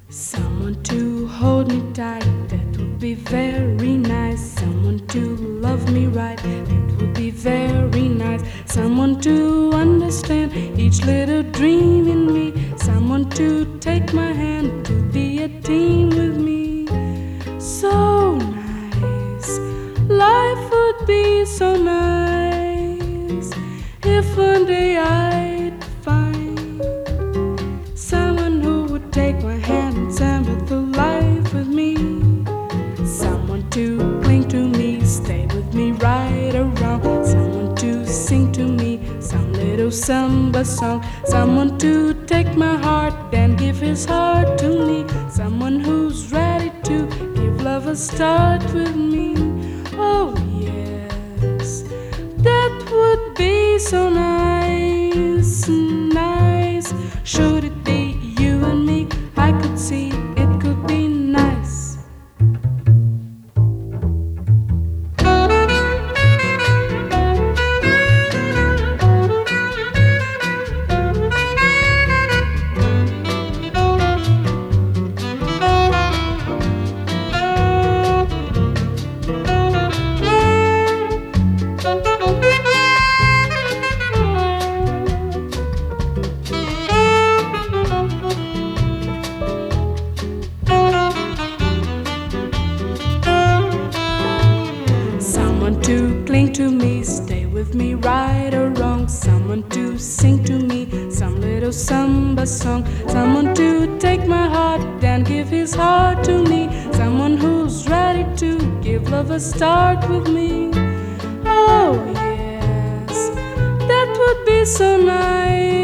Someone to hold me tight, that would be very nice. Someone to love me right, that would be very nice. Someone to understand each little dream in me. Someone to take my hand, to be a team with me. So nice, life would be so nice if one day I'd find someone who would take my hand and samba through life with me. Someone to cling to me, stay with me right around. Someone to sing to me some little samba song. Someone to take my heart and give his heart to me. Someone who's ready to give love a start with me. Oh yes, that would be so nice, nice. Should it be you and me, I could see it could be nice. Someone to cling to me, stay with me right or wrong. Someone to sing to me some little samba song. Someone to take my heart and give his heart to me. Someone who's ready to give love a start with me. Oh yes, that would be so nice.